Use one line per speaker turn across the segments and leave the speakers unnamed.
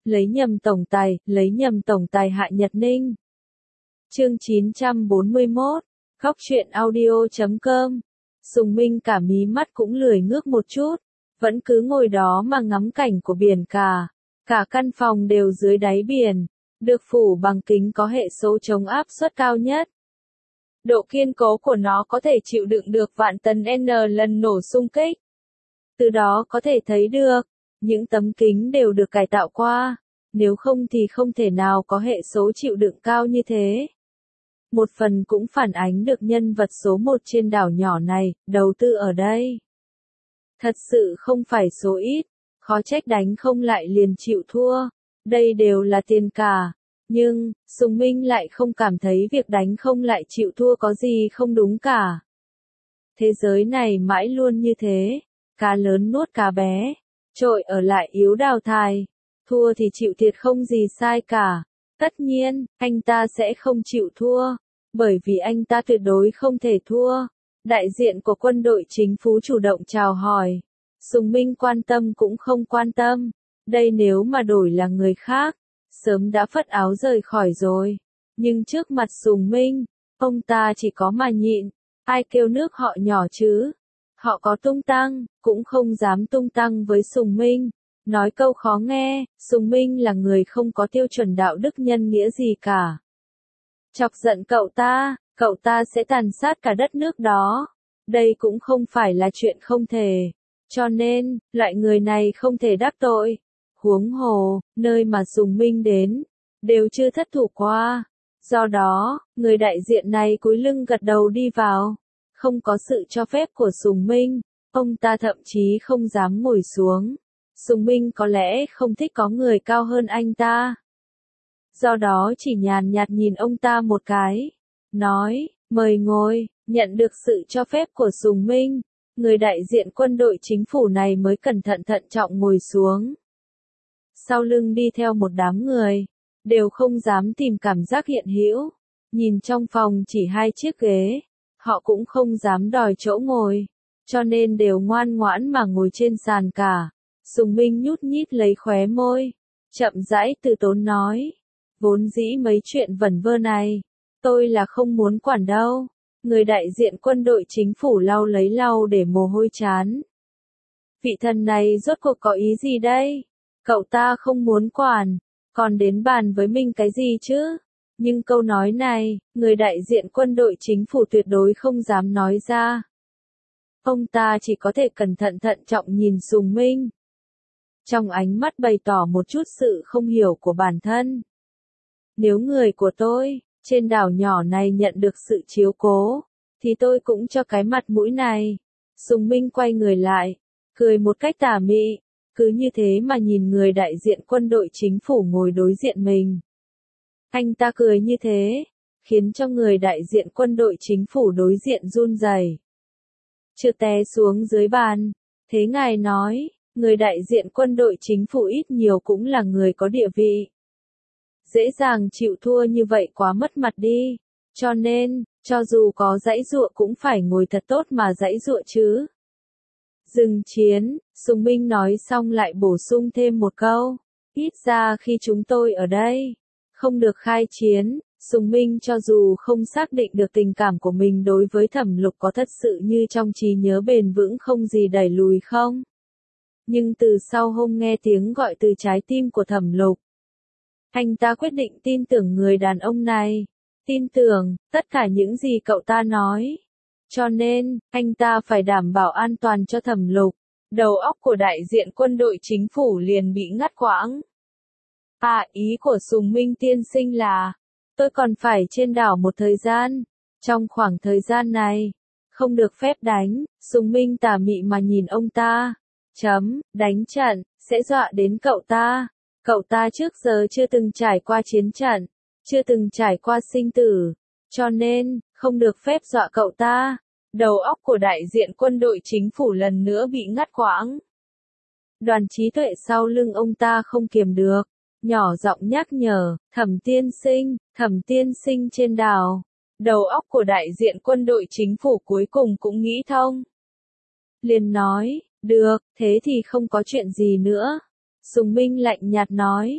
lấy nhầm tổng tài Hạ Nhật Ninh. Chương 941, Khóc Chuyện Audio.com. Sùng Minh cả mí mắt cũng lười ngước một chút, vẫn cứ ngồi đó mà ngắm cảnh của biển cả. Cả căn phòng đều dưới đáy biển, được phủ bằng kính có hệ số chống áp suất cao nhất. Độ kiên cố của nó có thể chịu đựng được vạn tấn N lần nổ xung kích. Từ đó có thể thấy được, những tấm kính đều được cải tạo qua, nếu không thì không thể nào có hệ số chịu đựng cao như thế. Một phần cũng phản ánh được nhân vật số 1 trên đảo nhỏ này, đầu tư ở đây. Thật sự không phải số ít, khó trách đánh không lại liền chịu thua, đây đều là tiền cả. Nhưng, Sùng Minh lại không cảm thấy việc đánh không lại chịu thua có gì không đúng cả. Thế giới này mãi luôn như thế, cá lớn nuốt cá bé, trội ở lại yếu đào thải, thua thì chịu thiệt không gì sai cả. Tất nhiên, anh ta sẽ không chịu thua, bởi vì anh ta tuyệt đối không thể thua. Đại diện của quân đội chính phủ chủ động chào hỏi. Sùng Minh quan tâm cũng không quan tâm, đây nếu mà đổi là người khác, sớm đã phất áo rời khỏi rồi. Nhưng trước mặt Sùng Minh, ông ta chỉ có mà nhịn, ai kêu nước họ nhỏ chứ. Họ có tung tăng, cũng không dám tung tăng với Sùng Minh. Nói câu khó nghe, Sùng Minh là người không có tiêu chuẩn đạo đức nhân nghĩa gì cả. Chọc giận cậu ta sẽ tàn sát cả đất nước đó. Đây cũng không phải là chuyện không thể. Cho nên, loại người này không thể đắc tội. Huống hồ, nơi mà Sùng Minh đến, đều chưa thất thủ qua. Do đó, người đại diện này cúi lưng gật đầu đi vào. Không có sự cho phép của Sùng Minh, ông ta thậm chí không dám ngồi xuống. Sùng Minh có lẽ không thích có người cao hơn anh ta. Do đó chỉ nhàn nhạt nhìn ông ta một cái. Nói, mời ngồi, nhận được sự cho phép của Sùng Minh. Người đại diện quân đội chính phủ này mới cẩn thận thận trọng ngồi xuống. Sau lưng đi theo một đám người, đều không dám tìm cảm giác hiện hữu. Nhìn trong phòng chỉ 2 chiếc ghế, họ cũng không dám đòi chỗ ngồi, cho nên đều ngoan ngoãn mà ngồi trên sàn cả. Sùng Minh nhút nhít lấy khóe môi, chậm rãi từ tốn nói, vốn dĩ mấy chuyện vẩn vơ này, tôi là không muốn quản đâu. Người đại diện quân đội chính phủ lau lấy lau để mồ hôi chán. Vị thần này rốt cuộc có ý gì đây? Cậu ta không muốn quản, còn đến bàn với mình cái gì chứ? Nhưng câu nói này, người đại diện quân đội chính phủ tuyệt đối không dám nói ra. Ông ta chỉ có thể cẩn thận thận trọng nhìn Sùng Minh. Trong ánh mắt bày tỏ một chút sự không hiểu của bản thân. Nếu người của tôi, trên đảo nhỏ này nhận được sự chiếu cố, thì tôi cũng cho cái mặt mũi này. Sùng Minh quay người lại, cười một cách tà mị, cứ như thế mà nhìn người đại diện quân đội chính phủ ngồi đối diện mình. Anh ta cười như thế, khiến cho người đại diện quân đội chính phủ đối diện run rẩy. Chưa té xuống dưới bàn, thế ngài nói, người đại diện quân đội chính phủ ít nhiều cũng là người có địa vị. Dễ dàng chịu thua như vậy quá mất mặt đi, cho nên, cho dù có giãy giụa cũng phải ngồi thật tốt mà giãy giụa chứ. Dừng chiến, Sùng Minh nói xong lại bổ sung thêm một câu, ít ra khi chúng tôi ở đây, không được khai chiến. Sùng Minh cho dù không xác định được tình cảm của mình đối với Thẩm Lục có thật sự như trong trí nhớ bền vững không gì đẩy lùi không. Nhưng từ sau hôm nghe tiếng gọi từ trái tim của Thẩm Lục, anh ta quyết định tin tưởng người đàn ông này, tin tưởng tất cả những gì cậu ta nói. Cho nên, anh ta phải đảm bảo an toàn cho Thẩm Lục. Đầu óc của đại diện quân đội chính phủ liền bị ngắt quãng. Ý của Sùng Minh tiên sinh là, tôi còn phải trên đảo một thời gian. Trong khoảng thời gian này, không được phép đánh. Sùng Minh tà mị mà nhìn ông ta. Đánh trận, sẽ dọa đến cậu ta. Cậu ta trước giờ chưa từng trải qua chiến trận, chưa từng trải qua sinh tử. Cho nên, không được phép dọa cậu ta. Đầu óc của đại diện quân đội chính phủ lần nữa bị ngắt quãng. Đoàn Trí Tuệ sau lưng ông ta không kiềm được, nhỏ giọng nhắc nhở, Thẩm tiên sinh trên đảo. Đầu óc của đại diện quân đội chính phủ cuối cùng cũng nghĩ thông. Liền nói, được, thế thì không có chuyện gì nữa. Sùng Minh lạnh nhạt nói,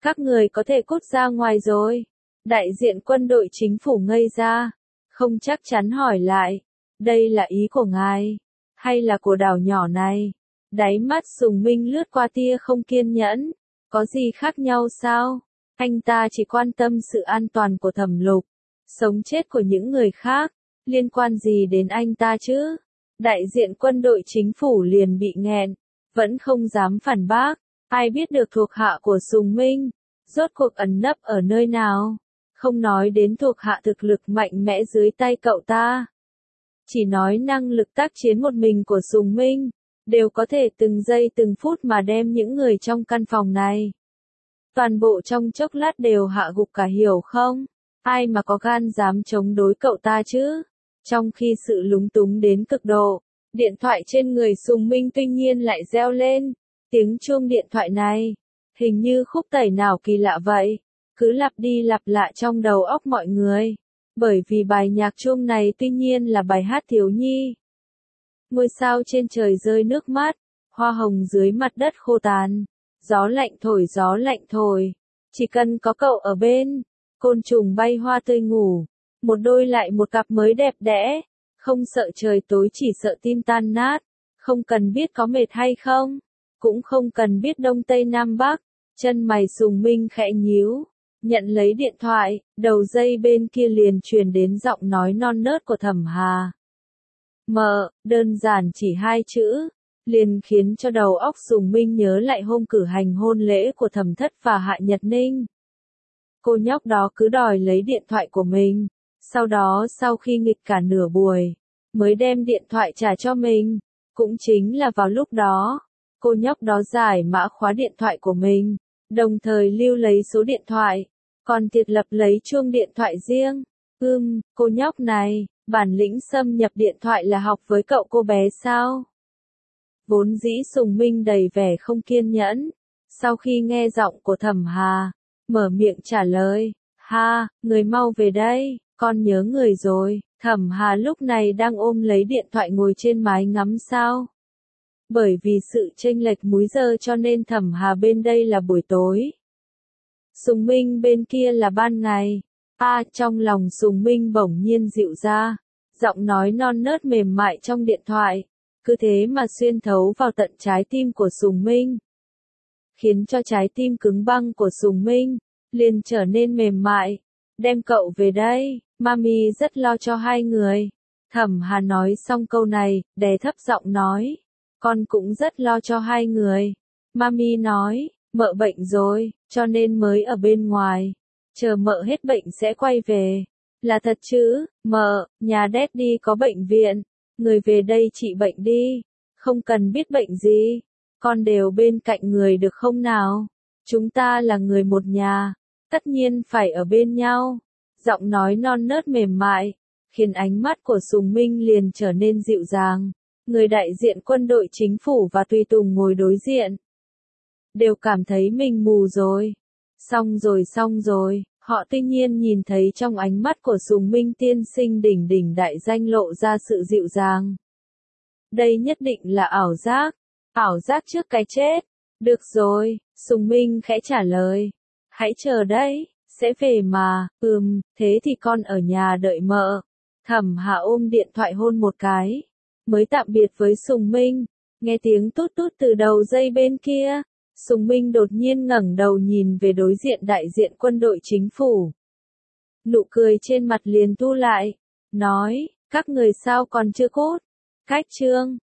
Các người có thể cút ra ngoài rồi. Đại diện quân đội chính phủ ngây ra, không chắc chắn hỏi lại, đây là ý của ngài, hay là của đảo nhỏ này? Đáy mắt Sùng Minh lướt qua tia không kiên nhẫn, có gì khác nhau sao? Anh ta chỉ quan tâm sự an toàn của Thẩm Lục, sống chết của những người khác, liên quan gì đến anh ta chứ? Đại diện quân đội chính phủ liền bị nghẹn, vẫn không dám phản bác, ai biết được thuộc hạ của Sùng Minh, rốt cuộc ẩn nấp ở nơi nào? Không nói đến thuộc hạ thực lực mạnh mẽ dưới tay cậu ta. Chỉ nói năng lực tác chiến một mình của Sùng Minh, đều có thể từng giây từng phút mà đem những người trong căn phòng này. Toàn bộ trong chốc lát đều hạ gục cả, hiểu không? Ai mà có gan dám chống đối cậu ta chứ? Trong khi sự lúng túng đến cực độ, điện thoại trên người Sùng Minh tuy nhiên lại reo lên. Tiếng chuông điện thoại này, hình như khúc tẩy nào kỳ lạ vậy, cứ lặp đi lặp lại trong đầu óc mọi người. Bởi vì bài nhạc chuông này tuy nhiên là bài hát thiếu nhi. Ngôi sao trên trời rơi nước mắt, hoa hồng dưới mặt đất khô tàn, gió lạnh thổi, chỉ cần có cậu ở bên, côn trùng bay hoa tươi ngủ, một đôi lại một cặp mới đẹp đẽ, không sợ trời tối chỉ sợ tim tan nát, không cần biết có mệt hay không, cũng không cần biết đông tây nam bắc, chân mày Sùng Minh khẽ nhíu. Nhận lấy điện thoại, đầu dây bên kia liền truyền đến giọng nói non nớt của Thẩm Hà. Mợ, đơn giản chỉ 2 chữ, liền khiến cho đầu óc Sùng Minh nhớ lại hôm cử hành hôn lễ của Thẩm Thất và Hạ Nhật Ninh. Cô nhóc đó cứ đòi lấy điện thoại của mình, sau đó sau khi nghịch cả nửa buổi, mới đem điện thoại trả cho mình. Cũng chính là vào lúc đó, cô nhóc đó giải mã khóa điện thoại của mình, đồng thời lưu lấy số điện thoại. Còn thiệt lập lấy chuông điện thoại riêng. Cô nhóc này, bản lĩnh xâm nhập điện thoại là học với cậu cô bé sao? Vốn dĩ Sùng Minh đầy vẻ không kiên nhẫn. Sau khi nghe giọng của Thẩm Hà, mở miệng trả lời. Ha, người mau về đây, con nhớ người rồi. Thẩm Hà lúc này đang ôm lấy điện thoại ngồi trên mái ngắm sao. Bởi vì sự chênh lệch múi giờ cho nên Thẩm Hà bên đây là buổi tối. Sùng Minh bên kia là ban ngày. Trong lòng Sùng Minh bỗng nhiên dịu ra. Giọng nói non nớt mềm mại trong điện thoại. Cứ thế mà xuyên thấu vào tận trái tim của Sùng Minh. Khiến cho trái tim cứng băng của Sùng Minh, liền trở nên mềm mại. Đem cậu về đây, Mami rất lo cho hai người. Thẩm Hà nói xong câu này, đè thấp giọng nói. Con cũng rất lo cho hai người. Mami nói. Mợ bệnh rồi, cho nên mới ở bên ngoài. Chờ mợ hết bệnh sẽ quay về. Là thật chứ, mợ, nhà Daddy có bệnh viện. Người về đây trị bệnh đi. Không cần biết bệnh gì. Con đều bên cạnh người được không nào? Chúng ta là người một nhà. Tất nhiên phải ở bên nhau. Giọng nói non nớt mềm mại, khiến ánh mắt của Sùng Minh liền trở nên dịu dàng. Người đại diện quân đội chính phủ và tùy tùng ngồi đối diện. Đều cảm thấy mình mù rồi. Xong rồi, họ tuy nhiên nhìn thấy trong ánh mắt của Sùng Minh tiên sinh đỉnh đỉnh đại danh lộ ra sự dịu dàng. Đây nhất định là ảo giác trước cái chết. Được rồi, Sùng Minh khẽ trả lời. Hãy chờ đấy, sẽ về mà, thế thì con ở nhà đợi mợ. Thẩm Hà ôm điện thoại hôn một cái, mới tạm biệt với Sùng Minh, nghe tiếng tút tút từ đầu dây bên kia. Sùng Minh đột nhiên ngẩng đầu nhìn về đối diện đại diện quân đội chính phủ. Nụ cười trên mặt liền thu lại, nói, các người sao còn chưa cút? Cách chương